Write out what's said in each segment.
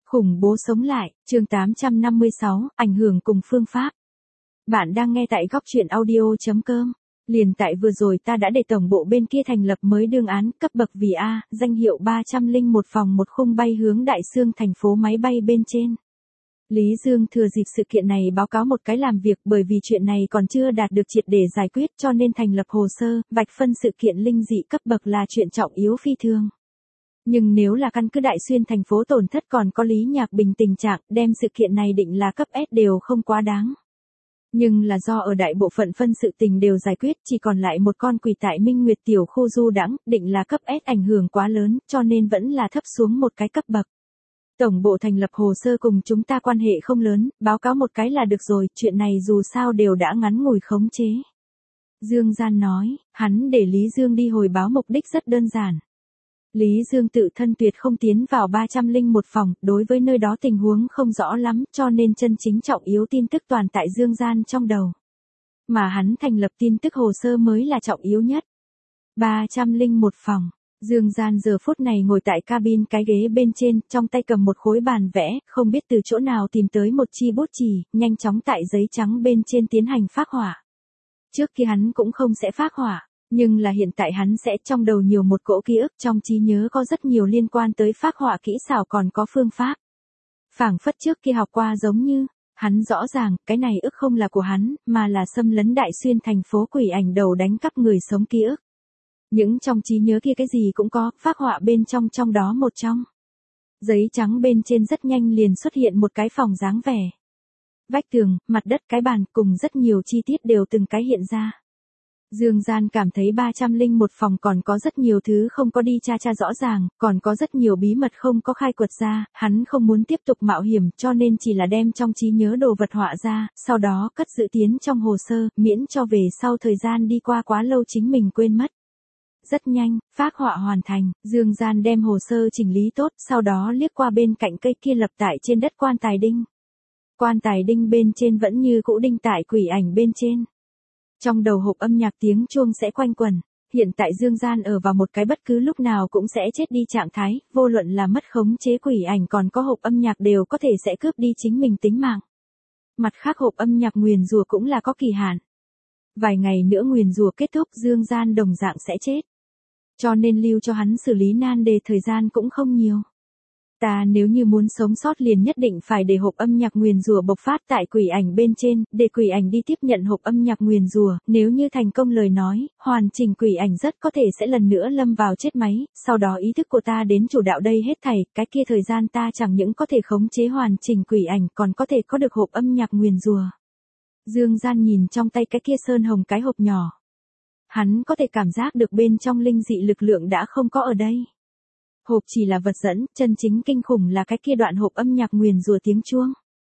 Khủng bố sống lại, chương 856, ảnh hưởng cùng phương pháp. Bạn đang nghe tại góc truyện audio.com. Liền tại vừa rồi ta đã để tổng bộ bên kia thành lập mới đương án cấp bậc vì A, danh hiệu 301 phòng một khung bay hướng Đại Xương thành phố máy bay bên trên. Lý Dương thừa dịp sự kiện này báo cáo một cái làm việc bởi vì chuyện này còn chưa đạt được triệt để giải quyết cho nên thành lập hồ sơ, vạch phân sự kiện linh dị cấp bậc là chuyện trọng yếu phi thường. Nhưng nếu là căn cứ Đại Xuyên thành phố tổn thất còn có Lý Nhạc Bình tình trạng, đem sự kiện này định là cấp S đều không quá đáng. Nhưng là do ở đại bộ phận phân sự tình đều giải quyết, chỉ còn lại một con quỷ tại Minh Nguyệt tiểu khu du đãng, định là cấp S ảnh hưởng quá lớn, cho nên vẫn là thấp xuống một cái cấp bậc. Tổng bộ thành lập hồ sơ cùng chúng ta quan hệ không lớn, báo cáo một cái là được rồi, chuyện này dù sao đều đã ngắn ngủi khống chế. Dương Gian nói, hắn để Lý Dương đi hồi báo mục đích rất đơn giản. Lý Dương tự thân tuyệt không tiến vào 301 phòng, đối với nơi đó tình huống không rõ lắm, cho nên chân chính trọng yếu tin tức toàn tại Dương Gian trong đầu. Mà hắn thành lập tin tức hồ sơ mới là trọng yếu nhất. 301 phòng. Dương Gian giờ phút này ngồi tại cabin cái ghế bên trên, trong tay cầm một khối bàn vẽ, không biết từ chỗ nào tìm tới một chi bút chì, nhanh chóng tại giấy trắng bên trên tiến hành phác họa. Trước kia hắn cũng không sẽ phác họa. Nhưng là hiện tại hắn sẽ trong đầu nhiều một cỗ ký ức, trong trí nhớ có rất nhiều liên quan tới phác họa kỹ xảo còn có phương pháp. Phảng phất trước kia học qua giống như, hắn rõ ràng, cái này ức không là của hắn, mà là xâm lấn Đại Xuyên thành phố quỷ ảnh đầu đánh cắp người sống ký ức. Những trong trí nhớ kia cái gì cũng có, phác họa bên trong đó một trong. Giấy trắng bên trên rất nhanh liền xuất hiện một cái phòng dáng vẻ. Vách tường, mặt đất, cái bàn cùng rất nhiều chi tiết đều từng cái hiện ra. Dương Gian cảm thấy 301 phòng còn có rất nhiều thứ không có đi tra rõ ràng, còn có rất nhiều bí mật không có khai quật ra, hắn không muốn tiếp tục mạo hiểm cho nên chỉ là đem trong trí nhớ đồ vật họa ra, sau đó cất giữ tiến trong hồ sơ, miễn cho về sau thời gian đi qua quá lâu chính mình quên mất. Rất nhanh, phác họa hoàn thành, Dương Gian đem hồ sơ chỉnh lý tốt, sau đó liếc qua bên cạnh cây kia lập tại trên đất quan tài đinh. Quan tài đinh bên trên vẫn như cũ đinh tại quỷ ảnh bên trên. Trong đầu hộp âm nhạc tiếng chuông sẽ quanh quẩn, hiện tại Dương Gian ở vào một cái bất cứ lúc nào cũng sẽ chết đi trạng thái, vô luận là mất khống chế quỷ ảnh còn có hộp âm nhạc đều có thể sẽ cướp đi chính mình tính mạng. Mặt khác hộp âm nhạc nguyền rủa cũng là có kỳ hạn. Vài ngày nữa nguyền rủa kết thúc Dương Gian đồng dạng sẽ chết. Cho nên lưu cho hắn xử lý nan đề thời gian cũng không nhiều. Ta nếu như muốn sống sót liền nhất định phải để hộp âm nhạc nguyền rủa bộc phát tại quỷ ảnh bên trên, để quỷ ảnh đi tiếp nhận hộp âm nhạc nguyền rủa, nếu như thành công lời nói, hoàn chỉnh quỷ ảnh rất có thể sẽ lần nữa lâm vào chết máy, sau đó ý thức của ta đến chủ đạo đây hết thảy, cái kia thời gian ta chẳng những có thể khống chế hoàn chỉnh quỷ ảnh còn có thể có được hộp âm nhạc nguyền rủa. Dương Gian nhìn trong tay cái kia sơn hồng cái hộp nhỏ. Hắn có thể cảm giác được bên trong linh dị lực lượng đã không có ở đây. Hộp chỉ là vật dẫn, chân chính kinh khủng là cái kia đoạn hộp âm nhạc nguyền rủa tiếng chuông.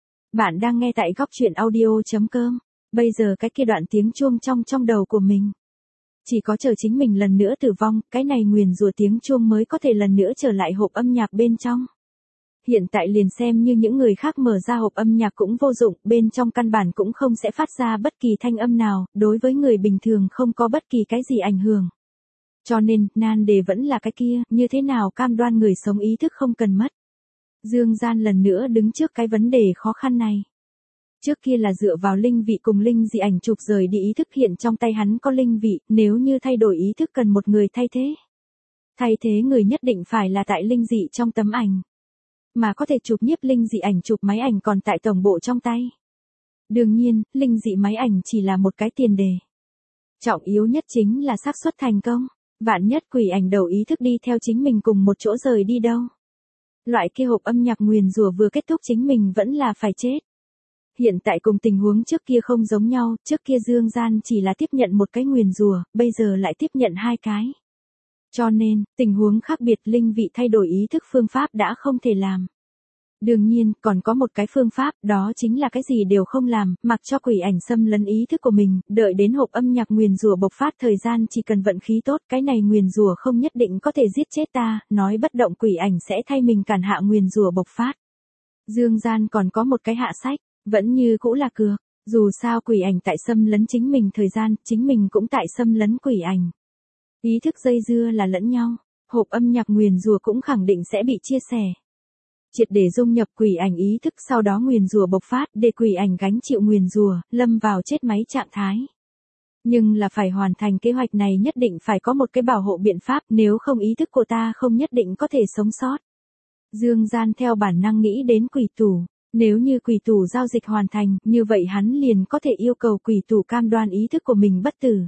Bạn đang nghe tại góc truyện audio.com. Bây giờ cái kia đoạn tiếng chuông trong đầu của mình. Chỉ có chờ chính mình lần nữa tử vong, cái này nguyền rủa tiếng chuông mới có thể lần nữa trở lại hộp âm nhạc bên trong. Hiện tại liền xem như những người khác mở ra hộp âm nhạc cũng vô dụng, bên trong căn bản cũng không sẽ phát ra bất kỳ thanh âm nào, đối với người bình thường không có bất kỳ cái gì ảnh hưởng. Cho nên, nan đề vẫn là cái kia, như thế nào cam đoan người sống ý thức không cần mất. Dương Gian lần nữa đứng trước cái vấn đề khó khăn này. Trước kia là dựa vào linh vị cùng linh dị ảnh chụp rời đi ý thức, hiện trong tay hắn có linh vị, nếu như thay đổi ý thức cần một người thay thế. Thay thế người nhất định phải là tại linh dị trong tấm ảnh. Mà có thể chụp nhiếp linh dị ảnh chụp máy ảnh còn tại tổng bộ trong tay. Đương nhiên, linh dị máy ảnh chỉ là một cái tiền đề. Trọng yếu nhất chính là xác suất thành công. Vạn nhất quỷ ảnh đầu ý thức đi theo chính mình cùng một chỗ rời đi đâu. Loại kia hộp âm nhạc nguyền rủa vừa kết thúc chính mình vẫn là phải chết. Hiện tại cùng tình huống trước kia không giống nhau, trước kia Dương Gian chỉ là tiếp nhận một cái nguyền rủa, bây giờ lại tiếp nhận hai cái. Cho nên, tình huống khác biệt linh vị thay đổi ý thức phương pháp đã không thể làm. Đương nhiên, còn có một cái phương pháp, đó chính là cái gì đều không làm, mặc cho quỷ ảnh xâm lấn ý thức của mình, đợi đến hộp âm nhạc nguyền rủa bộc phát thời gian chỉ cần vận khí tốt, cái này nguyền rủa không nhất định có thể giết chết ta, nói bất động quỷ ảnh sẽ thay mình cản hạ nguyền rủa bộc phát. Dương Gian còn có một cái hạ sách, vẫn như cũ là cược, dù sao quỷ ảnh tại xâm lấn chính mình thời gian, chính mình cũng tại xâm lấn quỷ ảnh. Ý thức dây dưa là lẫn nhau, hộp âm nhạc nguyền rủa cũng khẳng định sẽ bị chia sẻ. Triệt để dung nhập quỷ ảnh ý thức, sau đó nguyền rủa bộc phát, để quỷ ảnh gánh chịu nguyền rủa, lâm vào chết máy trạng thái. Nhưng là phải hoàn thành kế hoạch này nhất định phải có một cái bảo hộ biện pháp, nếu không ý thức của ta không nhất định có thể sống sót. Dương Gian theo bản năng nghĩ đến quỷ tù. Nếu như quỷ tù giao dịch hoàn thành, như vậy hắn liền có thể yêu cầu quỷ tù cam đoan ý thức của mình bất tử.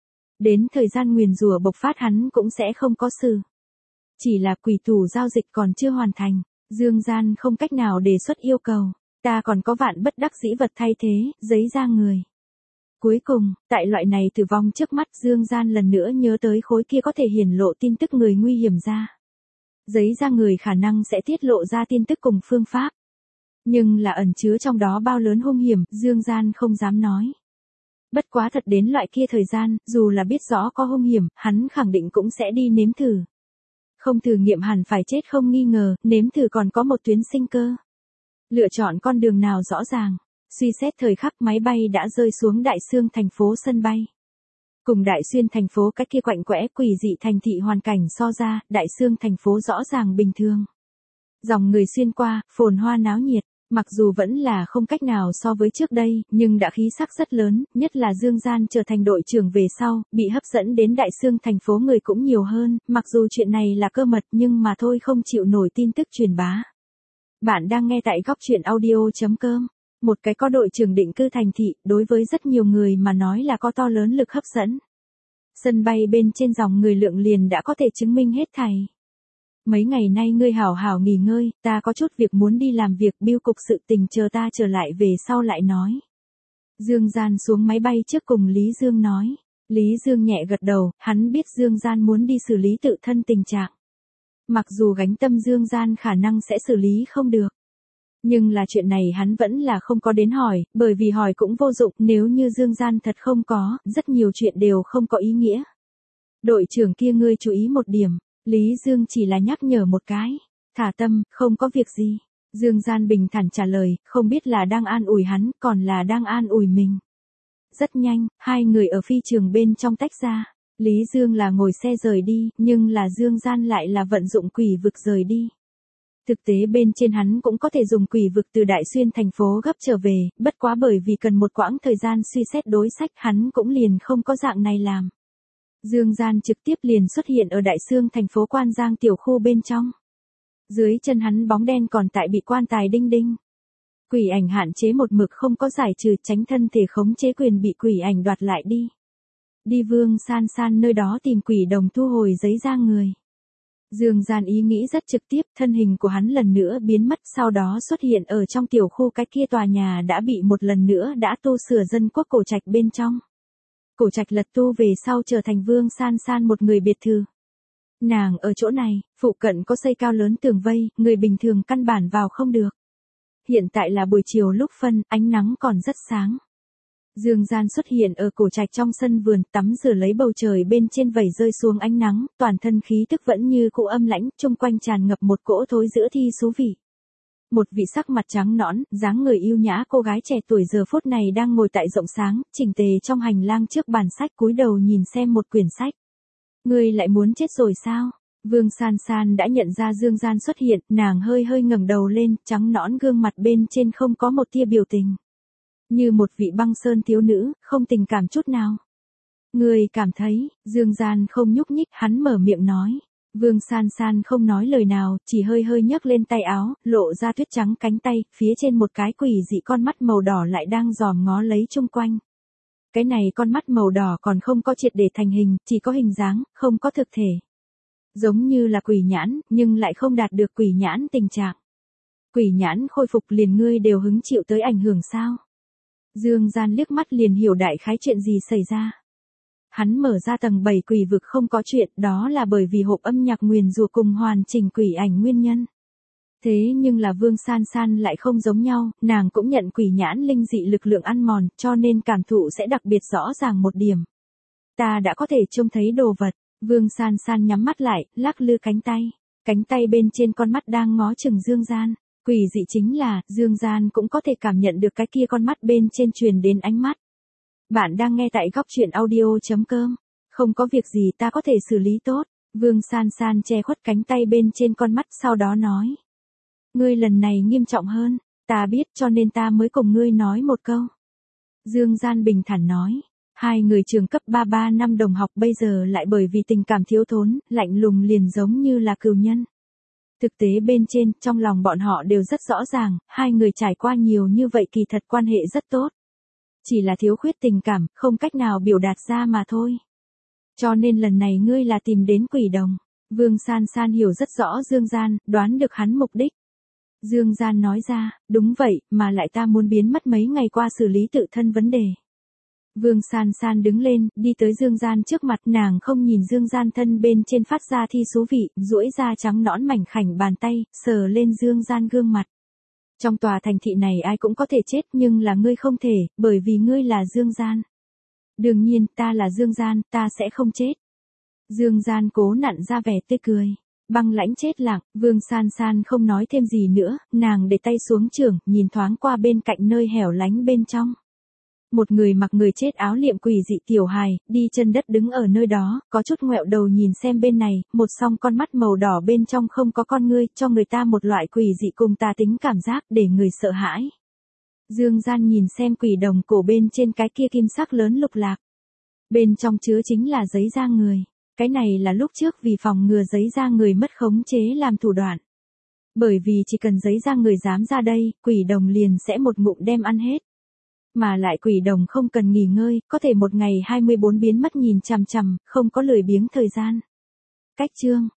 Đến thời gian nguyền rủa bộc phát hắn cũng sẽ không có sự. Chỉ là quỷ tù giao dịch còn chưa hoàn thành, Dương Gian không cách nào đề xuất yêu cầu. Ta còn có vạn bất đắc dĩ vật thay thế, giấy da người. Cuối cùng, tại loại này tử vong trước mắt, Dương Gian lần nữa nhớ tới khối kia có thể hiển lộ tin tức người nguy hiểm ra. Giấy da người khả năng sẽ tiết lộ ra tin tức cùng phương pháp. Nhưng là ẩn chứa trong đó bao lớn hung hiểm, Dương Gian không dám nói. Bất quá thật đến loại kia thời gian, dù là biết rõ có hung hiểm, hắn khẳng định cũng sẽ đi nếm thử. Không thử nghiệm hẳn phải chết không nghi ngờ, nếm thử còn có một tuyến sinh cơ. Lựa chọn con đường nào rõ ràng. Suy xét thời khắc, máy bay đã rơi xuống Đại Xương thành phố sân bay. Cùng Đại Xuyên thành phố cách kia quạnh quẽ quỷ dị thành thị hoàn cảnh so ra, Đại Xương thành phố rõ ràng bình thường. Dòng người xuyên qua, phồn hoa náo nhiệt, mặc dù vẫn là không cách nào so với trước đây, nhưng đã khí sắc rất lớn, nhất là Dương Gian trở thành đội trưởng về sau, bị hấp dẫn đến Đại Xương thành phố người cũng nhiều hơn, mặc dù chuyện này là cơ mật nhưng mà thôi không chịu nổi tin tức truyền bá. Bạn đang nghe tại góc truyện audio.com. Một cái có đội trưởng định cư thành thị, đối với rất nhiều người mà nói là có to lớn lực hấp dẫn. Sân bay bên trên dòng người lượng liền đã có thể chứng minh hết thảy. Mấy ngày nay ngươi hảo hảo nghỉ ngơi, ta có chút việc muốn đi làm việc, bưu cục sự tình chờ ta trở lại về sau lại nói. Dương Gian xuống máy bay trước cùng Lý Dương nói. Lý Dương nhẹ gật đầu, hắn biết Dương Gian muốn đi xử lý tự thân tình trạng. Mặc dù gánh tâm Dương Gian khả năng sẽ xử lý không được. Nhưng là chuyện này hắn vẫn là không có đến hỏi, bởi vì hỏi cũng vô dụng, nếu như Dương Gian thật không có, rất nhiều chuyện đều không có ý nghĩa. Đội trưởng kia ngươi chú ý một điểm, Lý Dương chỉ là nhắc nhở một cái, thả tâm, không có việc gì. Dương Gian bình thản trả lời, không biết là đang an ủi hắn, còn là đang an ủi mình. Rất nhanh, hai người ở phi trường bên trong tách ra. Lý Dương là ngồi xe rời đi, nhưng là Dương Gian lại là vận dụng quỷ vực rời đi. Thực tế bên trên hắn cũng có thể dùng quỷ vực từ Đại Xuyên thành phố gấp trở về, bất quá bởi vì cần một quãng thời gian suy xét đối sách hắn cũng liền không có dạng này làm. Dương Gian trực tiếp liền xuất hiện ở Đại Xương thành phố Quan Giang tiểu khu bên trong. Dưới chân hắn bóng đen còn tại bị quan tài đinh đinh. Quỷ ảnh hạn chế một mực không có giải trừ, tránh thân thể khống chế quyền bị quỷ ảnh đoạt lại đi. Đi Vương San San nơi đó tìm quỷ đồng thu hồi giấy da người. Dương Gian ý nghĩ rất trực tiếp, thân hình của hắn lần nữa biến mất, sau đó xuất hiện ở trong tiểu khu cái kia tòa nhà đã bị một lần nữa đã tu sửa dân quốc cổ trạch bên trong. Cổ trạch lật tu về sau trở thành Vương San San một người biệt thự. Nàng ở chỗ này, phụ cận có xây cao lớn tường vây, người bình thường căn bản vào không được. Hiện tại là buổi chiều lúc phân, ánh nắng còn rất sáng. Dương Gian xuất hiện ở cổ trạch trong sân vườn, tắm rửa lấy bầu trời bên trên vẩy rơi xuống ánh nắng, toàn thân khí tức vẫn như cũ âm lãnh, chung quanh tràn ngập một cỗ thối giữa thi xú vị. Một vị sắc mặt trắng nõn, dáng người yêu nhã cô gái trẻ tuổi giờ phút này đang ngồi tại rộng sáng, chỉnh tề trong hành lang trước bàn sách, cúi đầu nhìn xem một quyển sách. Ngươi lại muốn chết rồi sao? Vương San San đã nhận ra Dương Gian xuất hiện, nàng hơi hơi ngẩng đầu lên, trắng nõn gương mặt bên trên không có một tia biểu tình. Như một vị băng sơn thiếu nữ, không tình cảm chút nào. Người cảm thấy, Dương Gian không nhúc nhích, hắn mở miệng nói. Vương San San không nói lời nào, chỉ hơi hơi nhấc lên tay áo, lộ ra tuyết trắng cánh tay, phía trên một cái quỷ dị con mắt màu đỏ lại đang dòm ngó lấy chung quanh. Cái này con mắt màu đỏ còn không có triệt để thành hình, chỉ có hình dáng, không có thực thể. Giống như là quỷ nhãn, nhưng lại không đạt được quỷ nhãn tình trạng. Quỷ nhãn khôi phục liền ngươi đều hứng chịu tới ảnh hưởng sao? Dương Gian liếc mắt liền hiểu đại khái chuyện gì xảy ra. Hắn mở ra tầng 7 quỷ vực không có chuyện, đó là bởi vì hộp âm nhạc nguyền rủa cùng hoàn chỉnh quỷ ảnh nguyên nhân. Thế nhưng là Vương San San lại không giống nhau, nàng cũng nhận quỷ nhãn linh dị lực lượng ăn mòn, cho nên cảm thụ sẽ đặc biệt rõ ràng một điểm. Ta đã có thể trông thấy đồ vật. Vương San San nhắm mắt lại, lắc lư cánh tay. Cánh tay bên trên con mắt đang ngó chừng Dương Gian. Quỷ dị chính là, Dương Gian cũng có thể cảm nhận được cái kia con mắt bên trên truyền đến ánh mắt. Bạn đang nghe tại góc truyện audio.com. Không có việc gì ta có thể xử lý tốt. Vương San San che khuất cánh tay bên trên con mắt sau đó nói. Ngươi lần này nghiêm trọng hơn, ta biết cho nên ta mới cùng ngươi nói một câu. Dương Gian bình thản nói, hai người trường cấp 3 năm đồng học bây giờ lại bởi vì tình cảm thiếu thốn, lạnh lùng liền giống như là cừu nhân. Thực tế bên trên, trong lòng bọn họ đều rất rõ ràng, hai người trải qua nhiều như vậy kỳ thật quan hệ rất tốt. Chỉ là thiếu khuyết tình cảm, không cách nào biểu đạt ra mà thôi. Cho nên lần này ngươi là tìm đến quỷ đồng. Vương San San hiểu rất rõ Dương Gian, đoán được hắn mục đích. Dương Gian nói ra, đúng vậy, mà lại ta muốn biến mất mấy ngày qua xử lý tự thân vấn đề. Vương San San đứng lên, đi tới Dương Gian trước mặt, nàng không nhìn Dương Gian thân bên trên phát ra thi số vị, duỗi ra trắng nõn mảnh khảnh bàn tay, sờ lên Dương Gian gương mặt. Trong tòa thành thị này ai cũng có thể chết nhưng là ngươi không thể, bởi vì ngươi là Dương Gian. Đương nhiên, ta là Dương Gian, ta sẽ không chết. Dương Gian cố nặn ra vẻ tươi cười. Băng lãnh chết lặng, Vương San San không nói thêm gì nữa, nàng để tay xuống chưởng, nhìn thoáng qua bên cạnh nơi hẻo lánh bên trong. Một người mặc người chết áo liệm quỷ dị tiểu hài, đi chân đất đứng ở nơi đó, có chút ngoẹo đầu nhìn xem bên này, một song con mắt màu đỏ bên trong không có con ngươi, cho người ta một loại quỷ dị cùng tà tính cảm giác để người sợ hãi. Dương Gian nhìn xem quỷ đồng cổ bên trên cái kia kim sắc lớn lục lạc. Bên trong chứa chính là giấy da người. Cái này là lúc trước vì phòng ngừa giấy da người mất khống chế làm thủ đoạn. Bởi vì chỉ cần giấy da người dám ra đây, quỷ đồng liền sẽ một ngụm đem ăn hết. Mà lại quỷ đồng không cần nghỉ ngơi, có thể một ngày 24 biến mất nhìn chằm chằm, không có lười biếng thời gian. Cách chương